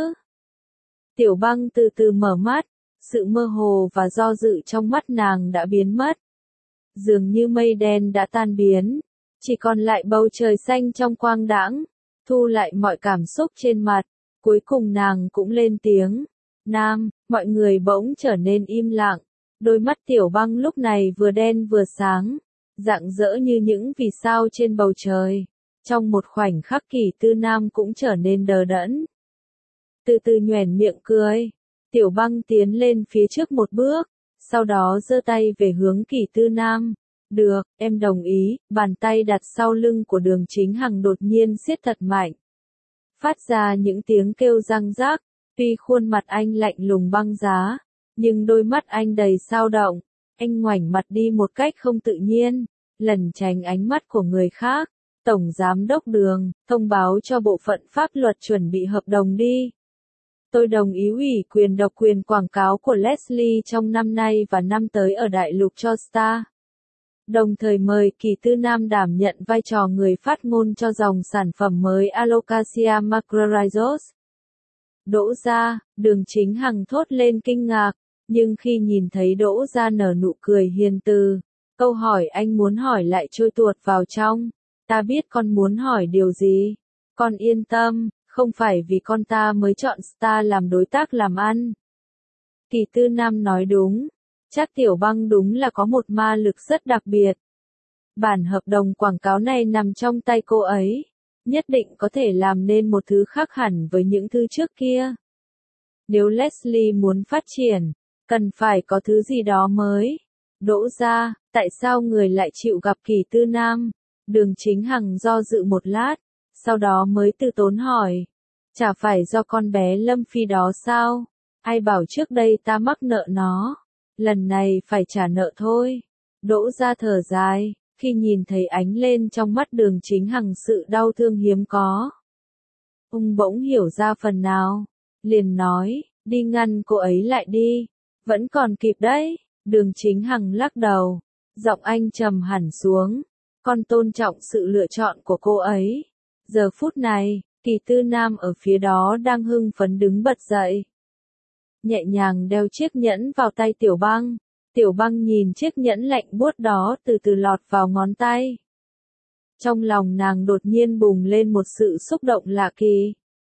Tiểu Băng từ từ mở mắt, sự mơ hồ và do dự trong mắt nàng đã biến mất. Dường như mây đen đã tan biến, chỉ còn lại bầu trời xanh trong quang đãng, thu lại mọi cảm xúc trên mặt, cuối cùng nàng cũng lên tiếng. Nam, mọi người bỗng trở nên im lặng, đôi mắt Tiểu Băng lúc này vừa đen vừa sáng, rạng rỡ như những vì sao trên bầu trời. Trong một khoảnh khắc Kỳ Tư Nam cũng trở nên đờ đẫn. Từ từ nhoẻn miệng cười, Tiểu Băng tiến lên phía trước một bước, sau đó giơ tay về hướng Kỳ Tư Nam. Được, em đồng ý, bàn tay đặt sau lưng của Đường Chính Hằng đột nhiên siết thật mạnh. Phát ra những tiếng kêu răng rắc, tuy khuôn mặt anh lạnh lùng băng giá, nhưng đôi mắt anh đầy dao động, anh ngoảnh mặt đi một cách không tự nhiên, lẩn tránh ánh mắt của người khác. Tổng Giám đốc Đường, thông báo cho bộ phận pháp luật chuẩn bị hợp đồng đi. Tôi đồng ý ủy quyền độc quyền quảng cáo của Leslie trong năm nay và năm tới ở đại lục cho Star. Đồng thời mời Kỳ Tư Nam đảm nhận vai trò người phát ngôn cho dòng sản phẩm mới Alocasia macrorhizos. Đỗ Gia, Đường Chính Hằng thốt lên kinh ngạc, nhưng khi nhìn thấy Đỗ Gia nở nụ cười hiền từ, câu hỏi anh muốn hỏi lại trôi tuột vào trong. Ta biết con muốn hỏi điều gì. Con yên tâm, không phải vì con ta mới chọn Star làm đối tác làm ăn. Kỳ Tư Nam nói đúng. Chắc Tiểu Băng đúng là có một ma lực rất đặc biệt. Bản hợp đồng quảng cáo này nằm trong tay cô ấy. Nhất định có thể làm nên một thứ khác hẳn với những thứ trước kia. Nếu Leslie muốn phát triển, cần phải có thứ gì đó mới. Đỗ gia, tại sao người lại chịu gặp Kỳ Tư Nam? Đường Chính Hằng do dự một lát, sau đó mới từ tốn hỏi. Chả phải do con bé Lâm Phi đó sao? Ai bảo trước đây ta mắc nợ nó, lần này phải trả nợ thôi. Đỗ gia thở dài, khi nhìn thấy ánh lên trong mắt Đường Chính Hằng sự đau thương hiếm có. Ông bỗng hiểu ra phần nào, liền nói, đi ngăn cô ấy lại đi, vẫn còn kịp đấy. Đường Chính Hằng lắc đầu, giọng anh trầm hẳn xuống, con tôn trọng sự lựa chọn của cô ấy. Giờ phút này, Kỳ Tư Nam ở phía đó đang hưng phấn đứng bật dậy. Nhẹ nhàng đeo chiếc nhẫn vào tay Tiểu Băng. Tiểu Băng nhìn chiếc nhẫn lạnh buốt đó từ từ lọt vào ngón tay. Trong lòng nàng đột nhiên bùng lên một sự xúc động lạ kỳ.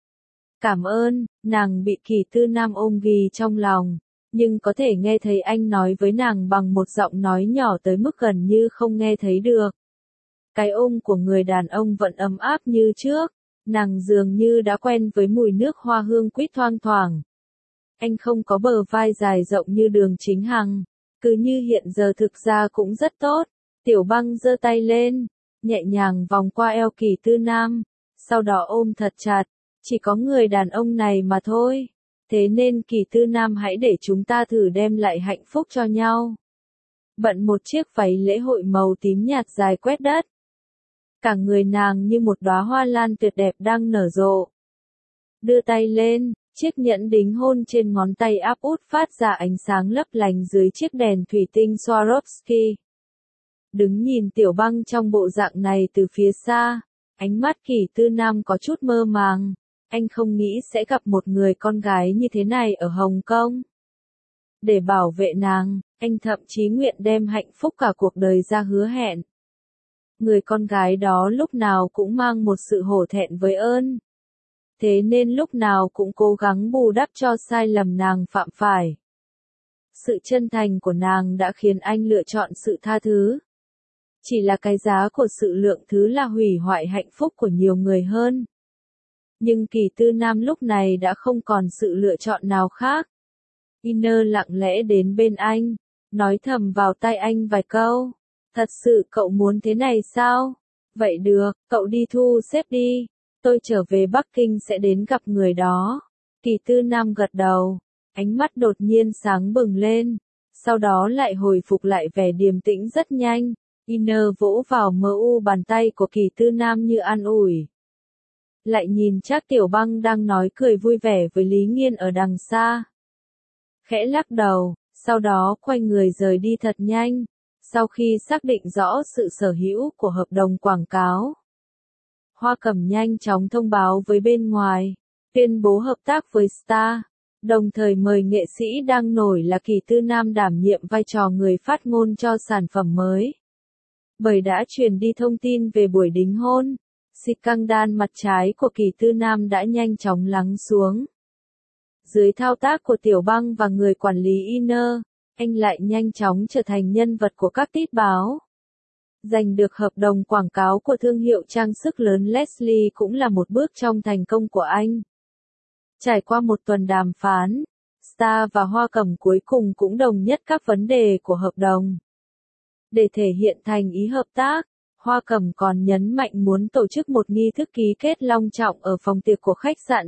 Cảm ơn, nàng bị Kỳ Tư Nam ôm ghì trong lòng, nhưng có thể nghe thấy anh nói với nàng bằng một giọng nói nhỏ tới mức gần như không nghe thấy được. Cái ôm của người đàn ông vẫn ấm áp như trước, nàng dường như đã quen với mùi nước hoa hương quýt thoang thoảng. Anh không có bờ vai dài rộng như Đường Chính Hằng, cứ như hiện giờ thực ra cũng rất tốt. Tiểu Băng giơ tay lên, nhẹ nhàng vòng qua eo Kỳ Tư Nam, sau đó ôm thật chặt, chỉ có người đàn ông này mà thôi. Thế nên Kỳ Tư Nam hãy để chúng ta thử đem lại hạnh phúc cho nhau. Bận một chiếc váy lễ hội màu tím nhạt dài quét đất. Cả người nàng như một đóa hoa lan tuyệt đẹp đang nở rộ. Đưa tay lên, chiếc nhẫn đính hôn trên ngón tay áp út phát ra ánh sáng lấp lánh dưới chiếc đèn thủy tinh Swarovski. Đứng nhìn Tiểu Băng trong bộ dạng này từ phía xa, ánh mắt Kỳ Tư Nam có chút mơ màng. Anh không nghĩ sẽ gặp một người con gái như thế này ở Hồng Kông. Để bảo vệ nàng, anh thậm chí nguyện đem hạnh phúc cả cuộc đời ra hứa hẹn. Người con gái đó lúc nào cũng mang một sự hổ thẹn với ơn. Thế nên lúc nào cũng cố gắng bù đắp cho sai lầm nàng phạm phải. Sự chân thành của nàng đã khiến anh lựa chọn sự tha thứ. Chỉ là cái giá của sự lượng thứ là hủy hoại hạnh phúc của nhiều người hơn. Nhưng Kỳ Tư Nam lúc này đã không còn sự lựa chọn nào khác. Iner lặng lẽ đến bên anh, nói thầm vào tai anh vài câu. Thật sự cậu muốn thế này sao? Vậy được, cậu đi thu xếp đi. Tôi trở về Bắc Kinh sẽ đến gặp người đó. Kỳ Tư Nam gật đầu, ánh mắt đột nhiên sáng bừng lên. Sau đó lại hồi phục lại vẻ điềm tĩnh rất nhanh. Iner vỗ vào mu bàn tay của Kỳ Tư Nam như an ủi. Lại nhìn Trác Tiểu Băng đang nói cười vui vẻ với Lý Nghiên ở đằng xa. Khẽ lắc đầu, sau đó quay người rời đi thật nhanh, sau khi xác định rõ sự sở hữu của hợp đồng quảng cáo. Hoa Cẩm nhanh chóng thông báo với bên ngoài, tuyên bố hợp tác với Star, đồng thời mời nghệ sĩ đang nổi là Kỳ Tư Nam đảm nhiệm vai trò người phát ngôn cho sản phẩm mới. Bởi đã truyền đi thông tin về buổi đính hôn, scandal mặt trái của Kỳ Tư Nam đã nhanh chóng lắng xuống. Dưới thao tác của Tiểu Băng và người quản lý Iner, anh lại nhanh chóng trở thành nhân vật của các tít báo. Giành được hợp đồng quảng cáo của thương hiệu trang sức lớn Leslie cũng là một bước trong thành công của anh. Trải qua một tuần đàm phán, Star và Hoa Cẩm cuối cùng cũng đồng nhất các vấn đề của hợp đồng. Để thể hiện thành ý hợp tác, Hoa Cẩm còn nhấn mạnh muốn tổ chức một nghi thức ký kết long trọng ở phòng tiệc của khách sạn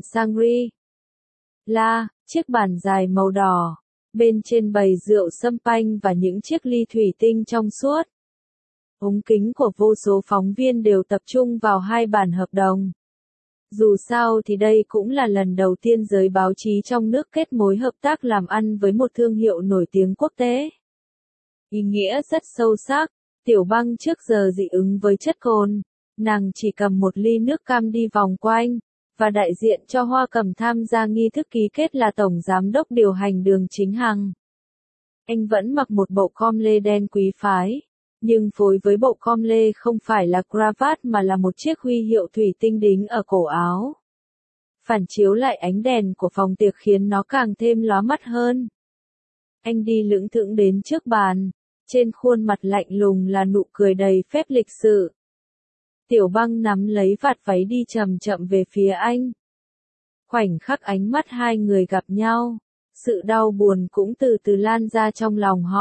Shangri-La, chiếc bàn dài màu đỏ, bên trên bày rượu champagne và những chiếc ly thủy tinh trong suốt. Ống kính của vô số phóng viên đều tập trung vào hai bản hợp đồng. Dù sao thì đây cũng là lần đầu tiên giới báo chí trong nước kết mối hợp tác làm ăn với một thương hiệu nổi tiếng quốc tế. Ý nghĩa rất sâu sắc. Tiểu Băng trước giờ dị ứng với chất cồn, nàng chỉ cầm một ly nước cam đi vòng quanh, và đại diện cho Hoa Cẩm tham gia nghi thức ký kết là Tổng Giám đốc điều hành Đường Chính Hằng. Anh vẫn mặc một bộ com lê đen quý phái, nhưng phối với bộ com lê không phải là cravat mà là một chiếc huy hiệu thủy tinh đính ở cổ áo. Phản chiếu lại ánh đèn của phòng tiệc khiến nó càng thêm lóa mắt hơn. Anh đi lững thững đến trước bàn. Trên khuôn mặt lạnh lùng là nụ cười đầy phép lịch sự. Tiểu Băng nắm lấy vạt váy đi chậm chậm về phía anh. Khoảnh khắc ánh mắt hai người gặp nhau, sự đau buồn cũng từ từ lan ra trong lòng họ.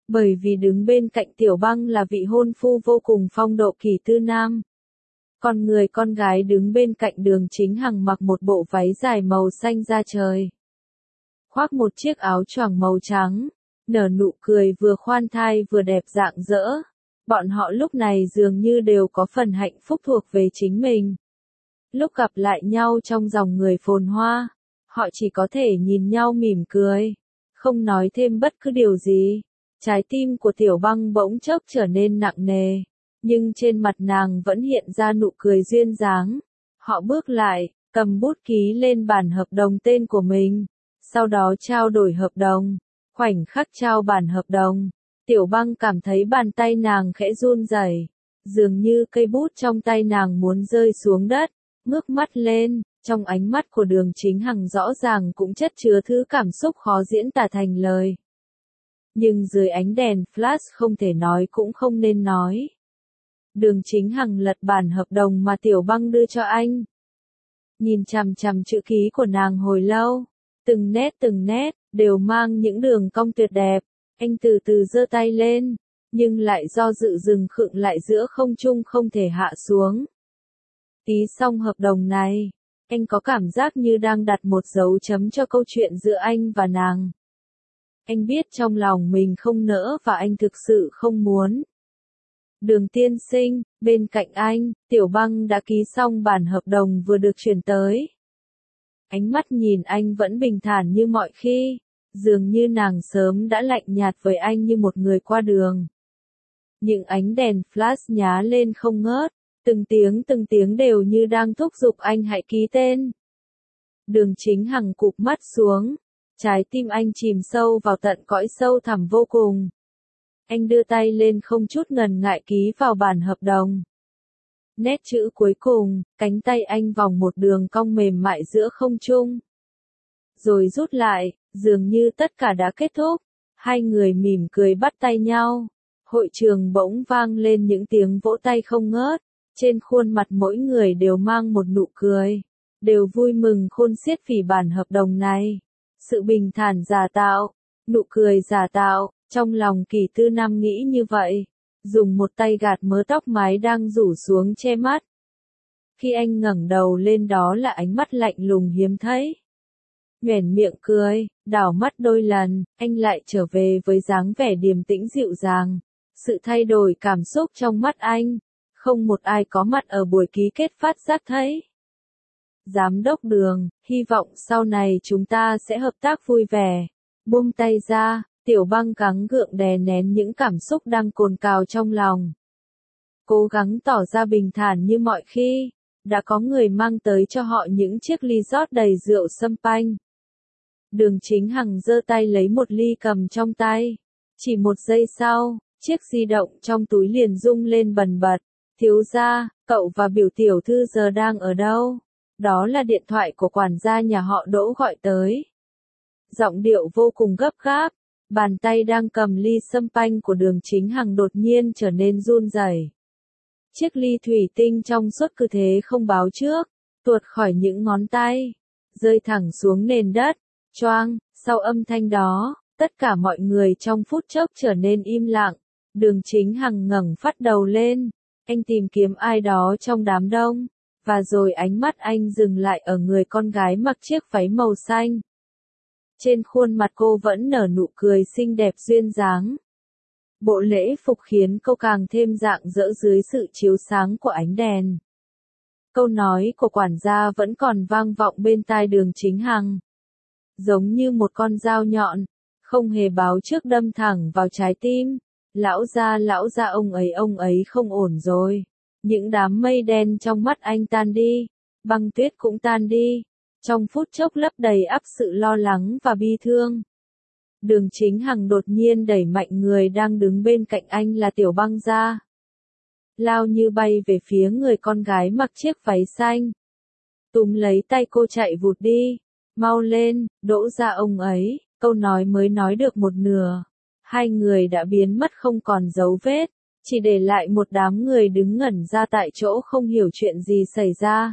Bởi vì đứng bên cạnh Tiểu Băng là vị hôn phu vô cùng phong độ kỳ tư nam. Còn người con gái đứng bên cạnh Đường Chính Hằng mặc một bộ váy dài màu xanh da trời. Khoác một chiếc áo choàng màu trắng, nở nụ cười vừa khoan thai vừa đẹp rạng rỡ. Bọn họ lúc này dường như đều có phần hạnh phúc thuộc về chính mình. Lúc gặp lại nhau trong dòng người phồn hoa, họ chỉ có thể nhìn nhau mỉm cười, không nói thêm bất cứ điều gì. Trái tim của Tiểu Băng bỗng chốc trở nên nặng nề, nhưng trên mặt nàng vẫn hiện ra nụ cười duyên dáng. Họ bước lại, cầm bút ký lên bản hợp đồng tên của mình, sau đó trao đổi hợp đồng. Khoảnh khắc trao bản hợp đồng, Tiểu Băng cảm thấy bàn tay nàng khẽ run rẩy, dường như cây bút trong tay nàng muốn rơi xuống đất. Ngước mắt lên, trong ánh mắt của Đường Chính Hằng rõ ràng cũng chất chứa thứ cảm xúc khó diễn tả thành lời. Nhưng dưới ánh đèn flash không thể nói cũng không nên nói. Đường Chính Hằng lật bản hợp đồng mà Tiểu Băng đưa cho anh. Nhìn chằm chằm chữ ký của nàng hồi lâu, từng nét, đều mang những đường cong tuyệt đẹp. Anh từ từ giơ tay lên, nhưng lại do dự dừng khựng lại giữa không trung không thể hạ xuống. Ký xong hợp đồng này, anh có cảm giác như đang đặt một dấu chấm cho câu chuyện giữa anh và nàng. Anh biết trong lòng mình không nỡ và anh thực sự không muốn. Đường tiên sinh, bên cạnh anh, Tiểu Băng đã ký xong bản hợp đồng vừa được chuyển tới. Ánh mắt nhìn anh vẫn bình thản như mọi khi, dường như nàng sớm đã lạnh nhạt với anh như một người qua đường. Những ánh đèn flash nhá lên không ngớt, từng tiếng đều như đang thúc giục anh hãy ký tên. Đường Chính Hằng cụp mắt xuống, trái tim anh chìm sâu vào tận cõi sâu thẳm vô cùng. Anh đưa tay lên không chút ngần ngại ký vào bản hợp đồng. Nét chữ cuối cùng, cánh tay anh vòng một đường cong mềm mại giữa không trung. Rồi rút lại, dường như tất cả đã kết thúc. Hai người mỉm cười bắt tay nhau. Hội trường bỗng vang lên những tiếng vỗ tay không ngớt. Trên khuôn mặt mỗi người đều mang một nụ cười. Đều vui mừng khôn xiết vì bản hợp đồng này. Sự bình thản giả tạo, nụ cười giả tạo, trong lòng Kỳ Tư Nam nghĩ như vậy. Dùng một tay gạt mớ tóc mái đang rủ xuống che mắt. Khi anh ngẩng đầu lên đó là ánh mắt lạnh lùng hiếm thấy. Nhoẻn miệng cười, đảo mắt đôi lần, anh lại trở về với dáng vẻ điềm tĩnh dịu dàng. Sự thay đổi cảm xúc trong mắt anh, không một ai có mặt ở buổi ký kết phát giác thấy. Giám đốc Đường, hy vọng sau này chúng ta sẽ hợp tác vui vẻ. Buông tay ra, Tiểu Băng gắng gượng đè nén những cảm xúc đang cồn cào trong lòng. Cố gắng tỏ ra bình thản như mọi khi, đã có người mang tới cho họ những chiếc ly rót đầy rượu champagne. Đường Chính Hằng giơ tay lấy một ly cầm trong tay. Chỉ một giây sau, chiếc di động trong túi liền rung lên bần bật. Thiếu gia, cậu và biểu tiểu thư giờ đang ở đâu? Đó là điện thoại của quản gia nhà họ Đỗ gọi tới. Giọng điệu vô cùng gấp gáp, bàn tay đang cầm ly champagne của Đường Chính Hằng đột nhiên trở nên run rẩy. Chiếc ly thủy tinh trong suốt cứ thế không báo trước, tuột khỏi những ngón tay, rơi thẳng xuống nền đất. Choang, sau âm thanh đó, tất cả mọi người trong phút chốc trở nên im lặng. Đường Chính Hằng ngẩng phát đầu lên, anh tìm kiếm ai đó trong đám đông, và rồi ánh mắt anh dừng lại ở người con gái mặc chiếc váy màu xanh. Trên khuôn mặt cô vẫn nở nụ cười xinh đẹp duyên dáng. Bộ lễ phục khiến cô càng thêm rạng rỡ dưới sự chiếu sáng của ánh đèn. Câu nói của quản gia vẫn còn vang vọng bên tai Đường Chính Hằng. Giống như một con dao nhọn, không hề báo trước đâm thẳng vào trái tim. Lão gia ông ấy không ổn rồi. Những đám mây đen trong mắt anh tan đi, băng tuyết cũng tan đi. Trong phút chốc lấp đầy ắp sự lo lắng và bi thương. Đường Chính Hằng đột nhiên đẩy mạnh người đang đứng bên cạnh anh là Tiểu Băng ra. Lao như bay về phía người con gái mặc chiếc váy xanh. Túm lấy tay cô chạy vụt đi. Mau lên, Đỗ ra ông ấy, câu nói mới nói được một nửa. Hai người đã biến mất không còn dấu vết, chỉ để lại một đám người đứng ngẩn ra tại chỗ không hiểu chuyện gì xảy ra.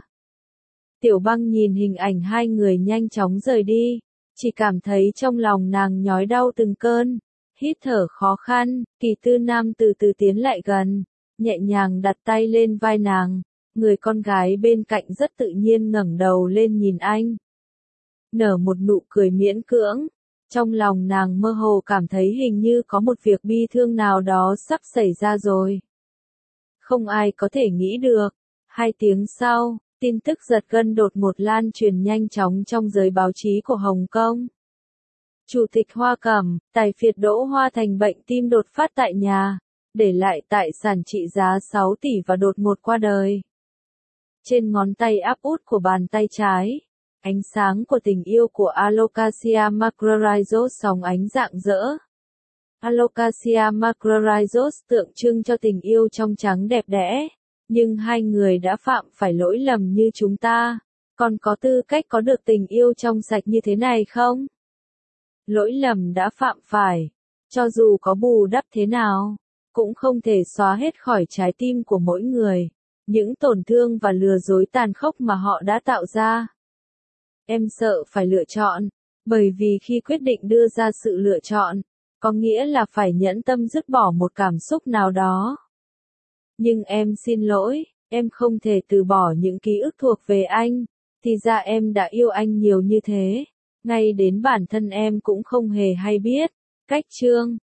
Tiểu Băng nhìn hình ảnh hai người nhanh chóng rời đi, chỉ cảm thấy trong lòng nàng nhói đau từng cơn. Hít thở khó khăn, Kỳ Tư Nam từ từ tiến lại gần, nhẹ nhàng đặt tay lên vai nàng, người con gái bên cạnh rất tự nhiên ngẩng đầu lên nhìn anh. Nở một nụ cười miễn cưỡng, trong lòng nàng mơ hồ cảm thấy hình như có một việc bi thương nào đó sắp xảy ra rồi. Không ai có thể nghĩ được. 2 tiếng sau, tin tức giật gân đột ngột lan truyền nhanh chóng trong giới báo chí của Hồng Kông. Chủ tịch Hoa Cẩm, tài phiệt Đỗ Hoa Thành bệnh tim đột phát tại nhà, để lại tài sản trị giá 6 tỷ và đột ngột qua đời. Trên ngón tay áp út của bàn tay trái, ánh sáng của tình yêu của Alocasia macrorhizos sóng ánh rạng rỡ. Alocasia macrorhizos tượng trưng cho tình yêu trong trắng đẹp đẽ, nhưng hai người đã phạm phải lỗi lầm như chúng ta, còn có tư cách có được tình yêu trong sạch như thế này không? Lỗi lầm đã phạm phải, cho dù có bù đắp thế nào, cũng không thể xóa hết khỏi trái tim của mỗi người, những tổn thương và lừa dối tàn khốc mà họ đã tạo ra. Em sợ phải lựa chọn, bởi vì khi quyết định đưa ra sự lựa chọn, có nghĩa là phải nhẫn tâm dứt bỏ một cảm xúc nào đó. Nhưng em xin lỗi, em không thể từ bỏ những ký ức thuộc về anh, thì ra em đã yêu anh nhiều như thế, ngay đến bản thân em cũng không hề hay biết. Cách chương